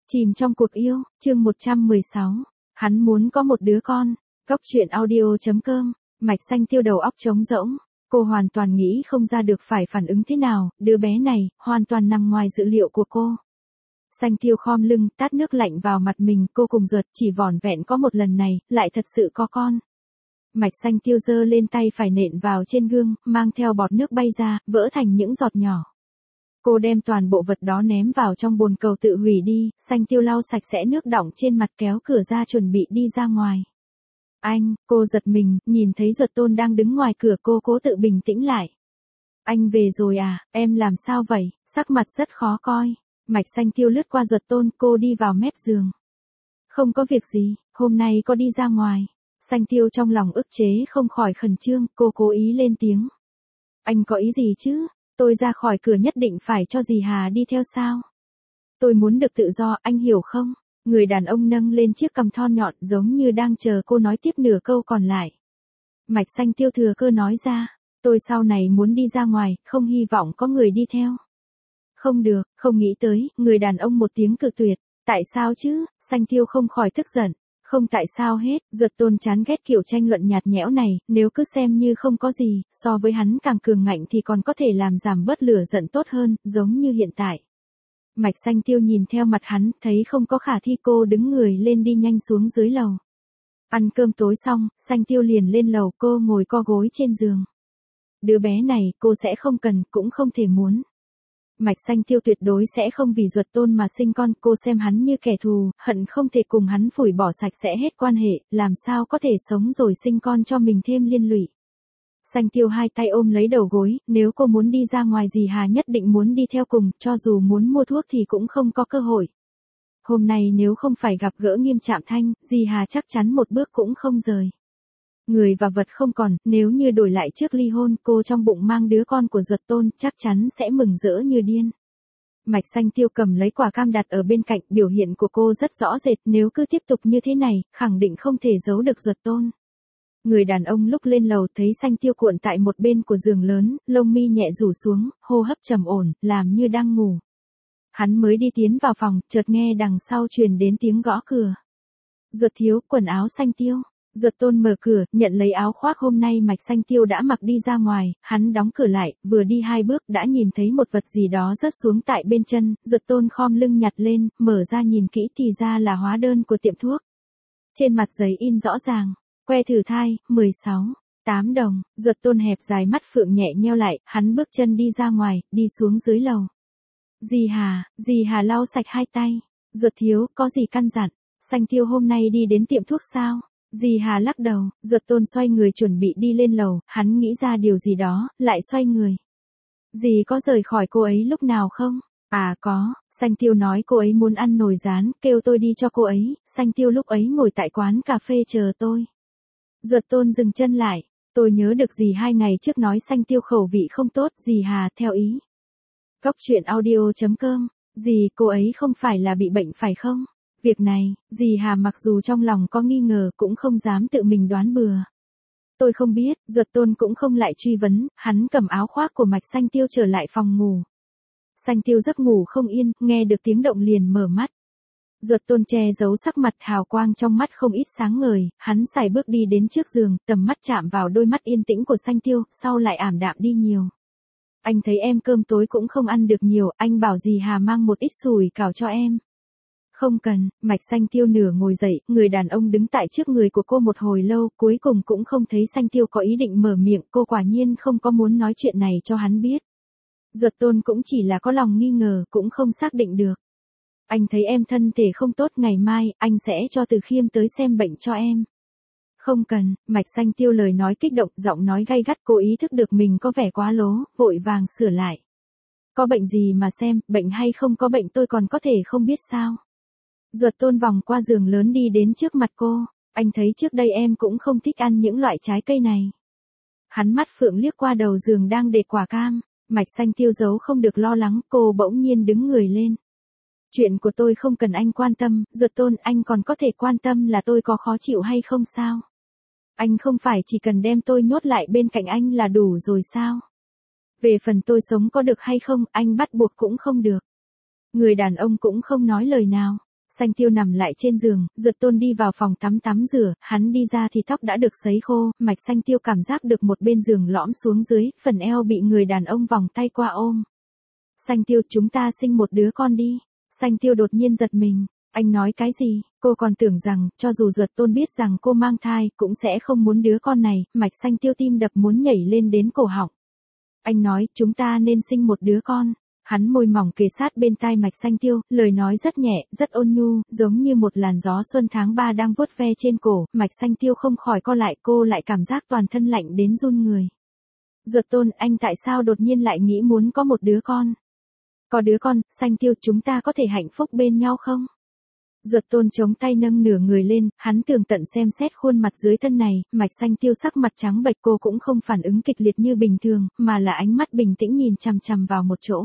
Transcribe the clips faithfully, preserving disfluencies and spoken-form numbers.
Chìm trong cuộc yêu, chương một trăm mười sáu. Hắn muốn có một đứa con. Góc truyện audio chấm com. Mạch Xanh Tiêu đầu óc trống rỗng. Cô hoàn toàn nghĩ không ra được phải phản ứng thế nào, đứa bé này, hoàn toàn nằm ngoài dự liệu của cô. Xanh Tiêu khom lưng, tát nước lạnh vào mặt mình, cô cùng ruột chỉ vỏn vẹn có một lần này, lại thật sự có con. Mạch Xanh Tiêu giơ lên tay phải nện vào trên gương, mang theo bọt nước bay ra, vỡ thành những giọt nhỏ. Cô đem toàn bộ vật đó ném vào trong bồn cầu tự hủy đi, Xanh Tiêu lau sạch sẽ nước đọng trên mặt kéo cửa ra chuẩn bị đi ra ngoài. Anh, cô giật mình, nhìn thấy Duật Tôn đang đứng ngoài cửa, cô cố tự bình tĩnh lại. Anh về rồi à, em làm sao vậy, sắc mặt rất khó coi. Mạch Xanh Tiêu lướt qua Duật Tôn, cô đi vào mép giường. Không có việc gì, hôm nay có đi ra ngoài. Xanh Tiêu trong lòng ức chế không khỏi khẩn trương, cô cố ý lên tiếng. Anh có ý gì chứ? Tôi ra khỏi cửa nhất định phải cho dì Hà đi theo sao? Tôi muốn được tự do, anh hiểu không? Người đàn ông nâng lên chiếc cằm thon nhọn giống như đang chờ cô nói tiếp nửa câu còn lại. Mạch Xanh Tiêu thừa cơ nói ra, tôi sau này muốn đi ra ngoài, không hy vọng có người đi theo. Không được, không nghĩ tới, người đàn ông một tiếng cự tuyệt. Tại sao chứ? Xanh Tiêu không khỏi tức giận. Không tại sao hết, Duật Tôn chán ghét kiểu tranh luận nhạt nhẽo này, nếu cứ xem như không có gì, so với hắn càng cường ngạnh thì còn có thể làm giảm bớt lửa giận tốt hơn, giống như hiện tại. Mạch Xanh Tiêu nhìn theo mặt hắn, thấy không có khả thi, cô đứng người lên đi nhanh xuống dưới lầu. Ăn cơm tối xong, Xanh Tiêu liền lên lầu, cô ngồi co gối trên giường. Đứa bé này, cô sẽ không cần, cũng không thể muốn. Mạch Xanh Tiêu tuyệt đối sẽ không vì Duật Tôn mà sinh con, cô xem hắn như kẻ thù, hận không thể cùng hắn phủi bỏ sạch sẽ hết quan hệ, làm sao có thể sống rồi sinh con cho mình thêm liên lụy. Xanh Tiêu hai tay ôm lấy đầu gối, nếu cô muốn đi ra ngoài dì Hà nhất định muốn đi theo cùng, cho dù muốn mua thuốc thì cũng không có cơ hội. Hôm nay nếu không phải gặp gỡ Nghiêm Trạm Thanh, dì Hà chắc chắn một bước cũng không rời. Người và vật không còn, nếu như đổi lại trước ly hôn, cô trong bụng mang đứa con của Duật Tôn, chắc chắn sẽ mừng rỡ như điên. Mạch Xanh Tiêu cầm lấy quả cam đặt ở bên cạnh, biểu hiện của cô rất rõ rệt, nếu cứ tiếp tục như thế này, khẳng định không thể giấu được Duật Tôn. Người đàn ông lúc lên lầu thấy Xanh Tiêu cuộn tại một bên của giường lớn, lông mi nhẹ rủ xuống, hô hấp trầm ổn, làm như đang ngủ. Hắn mới đi tiến vào phòng, chợt nghe đằng sau truyền đến tiếng gõ cửa. Duật thiếu, quần áo Xanh Tiêu. Duật Tôn mở cửa, nhận lấy áo khoác hôm nay Mạch Xanh Tiêu đã mặc đi ra ngoài, hắn đóng cửa lại, vừa đi hai bước đã nhìn thấy một vật gì đó rớt xuống tại bên chân, Duật Tôn khom lưng nhặt lên, mở ra nhìn kỹ thì ra là hóa đơn của tiệm thuốc. Trên mặt giấy in rõ ràng, que thử thai, mười sáu, tám đồng, Duật Tôn hẹp dài mắt phượng nhẹ nheo lại, hắn bước chân đi ra ngoài, đi xuống dưới lầu. Dì Hà, dì Hà lau sạch hai tay, Duật thiếu, có gì căn dặn, Xanh Tiêu hôm nay đi đến tiệm thuốc sao? Dì Hà lắc đầu, Duật Tôn xoay người chuẩn bị đi lên lầu, hắn nghĩ ra điều gì đó, lại xoay người. Dì có rời khỏi cô ấy lúc nào không? À có, Xanh Tiêu nói cô ấy muốn ăn nồi rán, kêu tôi đi cho cô ấy, Xanh Tiêu lúc ấy ngồi tại quán cà phê chờ tôi. Duật Tôn dừng chân lại, tôi nhớ được dì hai ngày trước nói Xanh Tiêu khẩu vị không tốt, dì Hà theo ý. Góc truyện audio chấm com, dì cô ấy không phải là bị bệnh phải không? Việc này, dì Hà mặc dù trong lòng có nghi ngờ cũng không dám tự mình đoán bừa. Tôi không biết, Duật Tôn cũng không lại truy vấn, hắn cầm áo khoác của Mạch Xanh Tiêu trở lại phòng ngủ. Xanh Tiêu giấc ngủ không yên, nghe được tiếng động liền mở mắt. Duật Tôn che giấu sắc mặt, hào quang trong mắt không ít sáng ngời, hắn sải bước đi đến trước giường, tầm mắt chạm vào đôi mắt yên tĩnh của Xanh Tiêu, sau lại ảm đạm đi nhiều. Anh thấy em cơm tối cũng không ăn được nhiều, anh bảo dì Hà mang một ít sủi cảo cho em. Không cần, Mạch Xanh Tiêu nửa ngồi dậy, người đàn ông đứng tại trước người của cô một hồi lâu, cuối cùng cũng không thấy Xanh Tiêu có ý định mở miệng, cô quả nhiên không có muốn nói chuyện này cho hắn biết. Duật Tôn cũng chỉ là có lòng nghi ngờ, cũng không xác định được. Anh thấy em thân thể không tốt, ngày mai, anh sẽ cho Từ Khiêm tới xem bệnh cho em. Không cần, Mạch Xanh Tiêu lời nói kích động, giọng nói gay gắt, cô ý thức được mình có vẻ quá lố, vội vàng sửa lại. Có bệnh gì mà xem, bệnh hay không có bệnh tôi còn có thể không biết sao. Duật Tôn vòng qua giường lớn đi đến trước mặt cô, anh thấy trước đây em cũng không thích ăn những loại trái cây này. Hắn mắt phượng liếc qua đầu giường đang để quả cam, Mạch Xanh Tiêu giấu không được lo lắng, cô bỗng nhiên đứng người lên. Chuyện của tôi không cần anh quan tâm, Duật Tôn, anh còn có thể quan tâm là tôi có khó chịu hay không sao? Anh không phải chỉ cần đem tôi nhốt lại bên cạnh anh là đủ rồi sao? Về phần tôi sống có được hay không, anh bắt buộc cũng không được. Người đàn ông cũng không nói lời nào. Xanh Tiêu nằm lại trên giường, Duật Tôn đi vào phòng tắm tắm rửa, hắn đi ra thì tóc đã được sấy khô, Mạch Xanh Tiêu cảm giác được một bên giường lõm xuống dưới, phần eo bị người đàn ông vòng tay qua ôm. Xanh Tiêu, chúng ta sinh một đứa con đi. Xanh Tiêu đột nhiên giật mình, anh nói cái gì, cô còn tưởng rằng, cho dù Duật Tôn biết rằng cô mang thai, cũng sẽ không muốn đứa con này, Mạch Xanh Tiêu tim đập muốn nhảy lên đến cổ họng. Anh nói, chúng ta nên sinh một đứa con. Hắn môi mỏng kề sát bên tai Mạch Xanh Tiêu, lời nói rất nhẹ, rất ôn nhu, giống như một làn gió xuân tháng ba đang vuốt ve trên cổ, Mạch Xanh Tiêu không khỏi co lại, cô lại cảm giác toàn thân lạnh đến run người. Duật Tôn, anh tại sao đột nhiên lại nghĩ muốn có một đứa con? Có đứa con, Xanh Tiêu, chúng ta có thể hạnh phúc bên nhau không? Duật Tôn chống tay nâng nửa người lên, hắn tường tận xem xét khuôn mặt dưới thân này, Mạch Xanh Tiêu sắc mặt trắng bệch, cô cũng không phản ứng kịch liệt như bình thường, mà là ánh mắt bình tĩnh nhìn chằm chằm vào một chỗ.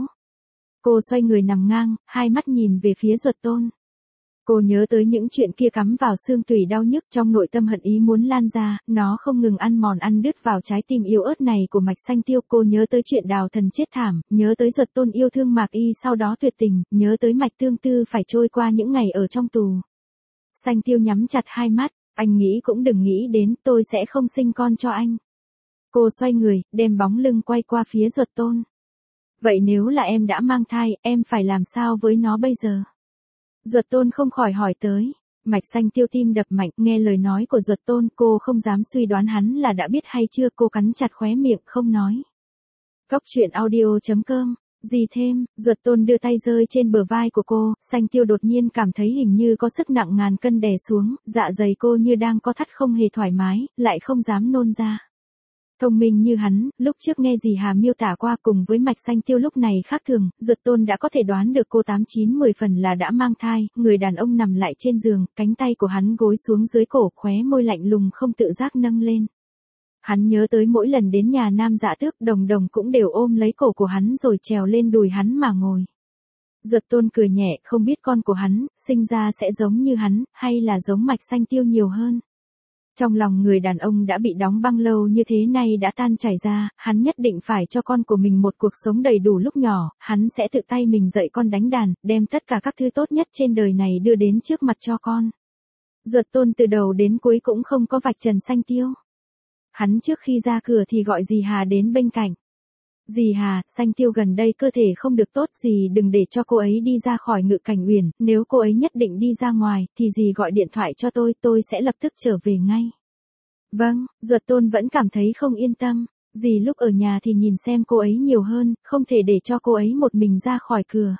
Cô xoay người nằm ngang, hai mắt nhìn về phía Duật Tôn. Cô nhớ tới những chuyện kia cắm vào xương tủy đau nhức, trong nội tâm hận ý muốn lan ra, nó không ngừng ăn mòn ăn đứt vào trái tim yếu ớt này của Mạch Xanh Tiêu. Cô nhớ tới chuyện Đào Thần chết thảm, nhớ tới Duật Tôn yêu thương Mạc Y sau đó tuyệt tình, nhớ tới Mạch Tương Tư phải trôi qua những ngày ở trong tù. Xanh Tiêu nhắm chặt hai mắt, anh nghĩ cũng đừng nghĩ đến, tôi sẽ không sinh con cho anh. Cô xoay người, đem bóng lưng quay qua phía Duật Tôn. Vậy nếu là em đã mang thai, em phải làm sao với nó bây giờ? Duật Tôn không khỏi hỏi tới. Mạch Xanh Tiêu tim đập mạnh, nghe lời nói của Duật Tôn, cô không dám suy đoán hắn là đã biết hay chưa, cô cắn chặt khóe miệng không nói. Cốc truyện audio chấm com. Gì thêm, Duật Tôn đưa tay rơi trên bờ vai của cô, Xanh Tiêu đột nhiên cảm thấy hình như có sức nặng ngàn cân đè xuống, dạ dày cô như đang có thắt không hề thoải mái, lại không dám nôn ra. Thông minh như hắn, lúc trước nghe dì Hà miêu tả qua cùng với Mạch Xanh Tiêu lúc này khác thường, Duật Tôn đã có thể đoán được cô tám chín mười phần là đã mang thai, người đàn ông nằm lại trên giường, cánh tay của hắn gối xuống dưới cổ, khóe môi lạnh lùng không tự giác nâng lên. Hắn nhớ tới mỗi lần đến nhà Nam Dạ Tước, Đồng Đồng cũng đều ôm lấy cổ của hắn rồi trèo lên đùi hắn mà ngồi. Duật Tôn cười nhẹ, không biết con của hắn, sinh ra sẽ giống như hắn, hay là giống Mạch Xanh Tiêu nhiều hơn. Trong lòng người đàn ông đã bị đóng băng lâu như thế này đã tan chảy ra, hắn nhất định phải cho con của mình một cuộc sống đầy đủ. Lúc nhỏ, hắn sẽ tự tay mình dạy con đánh đàn, đem tất cả các thứ tốt nhất trên đời này đưa đến trước mặt cho con. Duật Tôn từ đầu đến cuối cũng không có vạch trần Xanh Tiêu. Hắn trước khi ra cửa thì gọi dì Hà đến bên cạnh. Dì Hà, Xanh Tiêu gần đây cơ thể không được tốt, dì đừng để cho cô ấy đi ra khỏi Ngự Cảnh Uyển, nếu cô ấy nhất định đi ra ngoài, thì dì gọi điện thoại cho tôi, tôi sẽ lập tức trở về ngay. Vâng, Duật Tôn vẫn cảm thấy không yên tâm, dì lúc ở nhà thì nhìn xem cô ấy nhiều hơn, không thể để cho cô ấy một mình ra khỏi cửa.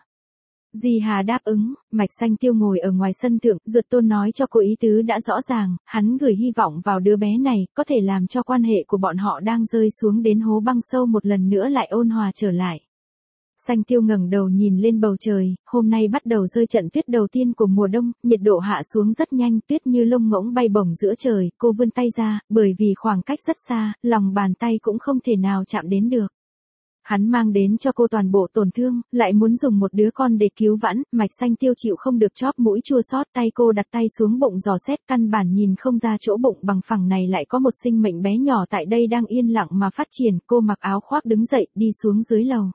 Dì Hà đáp ứng, Mạch Xanh Tiêu ngồi ở ngoài sân thượng, Duật Tôn nói cho cô ý tứ đã rõ ràng, hắn gửi hy vọng vào đứa bé này, có thể làm cho quan hệ của bọn họ đang rơi xuống đến hố băng sâu một lần nữa lại ôn hòa trở lại. Xanh Tiêu ngẩng đầu nhìn lên bầu trời, hôm nay bắt đầu rơi trận tuyết đầu tiên của mùa đông, nhiệt độ hạ xuống rất nhanh, tuyết như lông ngỗng bay bổng giữa trời, cô vươn tay ra, bởi vì khoảng cách rất xa, lòng bàn tay cũng không thể nào chạm đến được. Hắn mang đến cho cô toàn bộ tổn thương, lại muốn dùng một đứa con để cứu vãn, Mạch Xanh Tiêu chịu không được chóp mũi chua xót, tay cô đặt tay xuống bụng dò xét, căn bản nhìn không ra chỗ bụng bằng phẳng này lại có một sinh mệnh bé nhỏ tại đây đang yên lặng mà phát triển. Cô mặc áo khoác đứng dậy, đi xuống dưới lầu.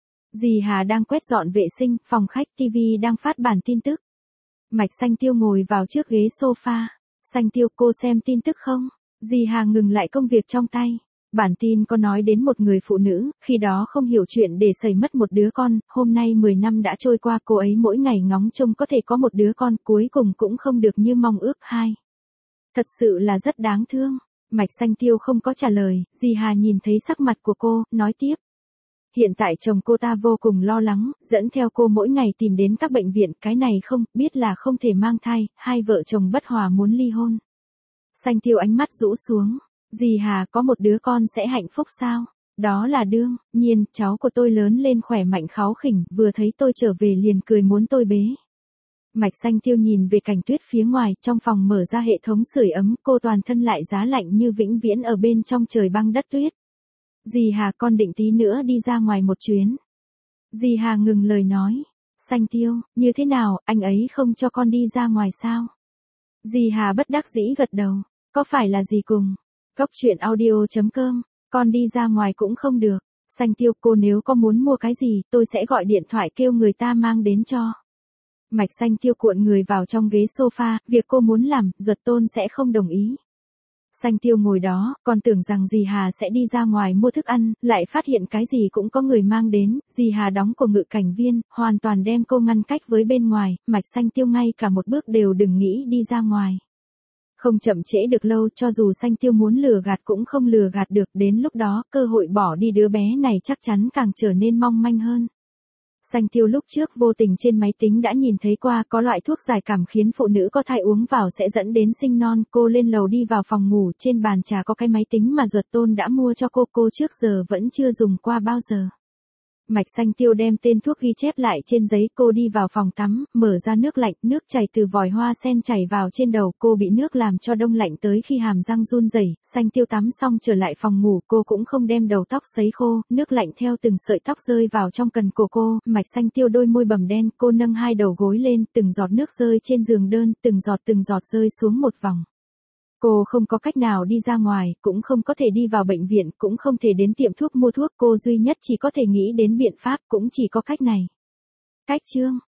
Dì Hà đang quét dọn vệ sinh, phòng khách, tivi đang phát bản tin tức. Mạch Xanh Tiêu ngồi vào trước ghế sofa. Xanh Tiêu, cô xem tin tức không? Dì Hà ngừng lại công việc trong tay. Bản tin có nói đến một người phụ nữ, khi đó không hiểu chuyện để xảy mất một đứa con, hôm nay mười năm đã trôi qua, cô ấy mỗi ngày ngóng trông có thể có một đứa con, cuối cùng cũng không được như mong ước. Hai. Thật sự là rất đáng thương. Mạch Xanh Tiêu không có trả lời, dì Hà nhìn thấy sắc mặt của cô, nói tiếp. Hiện tại chồng cô ta vô cùng lo lắng, dẫn theo cô mỗi ngày tìm đến các bệnh viện, cái này không, biết là không thể mang thai, hai vợ chồng bất hòa muốn ly hôn. Xanh Tiêu ánh mắt rũ xuống. Dì Hà, có một đứa con sẽ hạnh phúc sao? Đó là đương nhiên, cháu của tôi lớn lên khỏe mạnh kháu khỉnh, vừa thấy tôi trở về liền cười muốn tôi bế. Mạch Xanh Tiêu nhìn về cảnh tuyết phía ngoài, trong phòng mở ra hệ thống sưởi ấm, cô toàn thân lại giá lạnh như vĩnh viễn ở bên trong trời băng đất tuyết. Dì Hà, con định tí nữa đi ra ngoài một chuyến. Dì Hà ngừng lời nói. Xanh Tiêu, như thế nào, anh ấy không cho con đi ra ngoài sao? Dì Hà bất đắc dĩ gật đầu. Có phải là dì cùng? Cốc truyện audio chấm com, con đi ra ngoài cũng không được. Xanh Tiêu, cô nếu có muốn mua cái gì, tôi sẽ gọi điện thoại kêu người ta mang đến cho. Mạch Xanh Tiêu cuộn người vào trong ghế sofa, việc cô muốn làm, Duật Tôn sẽ không đồng ý. Xanh Tiêu ngồi đó, còn tưởng rằng dì Hà sẽ đi ra ngoài mua thức ăn, lại phát hiện cái gì cũng có người mang đến, dì Hà đóng của ngự cảnh viên, hoàn toàn đem cô ngăn cách với bên ngoài, Mạch Xanh Tiêu ngay cả một bước đều đừng nghĩ đi ra ngoài. Không chậm trễ được lâu, cho dù Xanh Tiêu muốn lừa gạt cũng không lừa gạt được, đến lúc đó, cơ hội bỏ đi đứa bé này chắc chắn càng trở nên mong manh hơn. Xanh Tiêu lúc trước vô tình trên máy tính đã nhìn thấy qua có loại thuốc giải cảm khiến phụ nữ có thai uống vào sẽ dẫn đến sinh non, cô lên lầu đi vào phòng ngủ, trên bàn trà có cái máy tính mà Duật Tôn đã mua cho cô, cô trước giờ vẫn chưa dùng qua bao giờ. Mạch Xanh Tiêu đem tên thuốc ghi chép lại trên giấy, cô đi vào phòng tắm, mở ra nước lạnh, nước chảy từ vòi hoa sen chảy vào trên đầu, cô bị nước làm cho đông lạnh tới khi hàm răng run rẩy. Xanh Tiêu tắm xong trở lại phòng ngủ, cô cũng không đem đầu tóc sấy khô, nước lạnh theo từng sợi tóc rơi vào trong cần cổ cô, Mạch Xanh Tiêu đôi môi bầm đen, cô nâng hai đầu gối lên, từng giọt nước rơi trên giường đơn, từng giọt từng giọt rơi xuống một vòng. Cô không có cách nào đi ra ngoài, cũng không có thể đi vào bệnh viện, cũng không thể đến tiệm thuốc mua thuốc, cô duy nhất chỉ có thể nghĩ đến biện pháp, cũng chỉ có cách này. Cách chương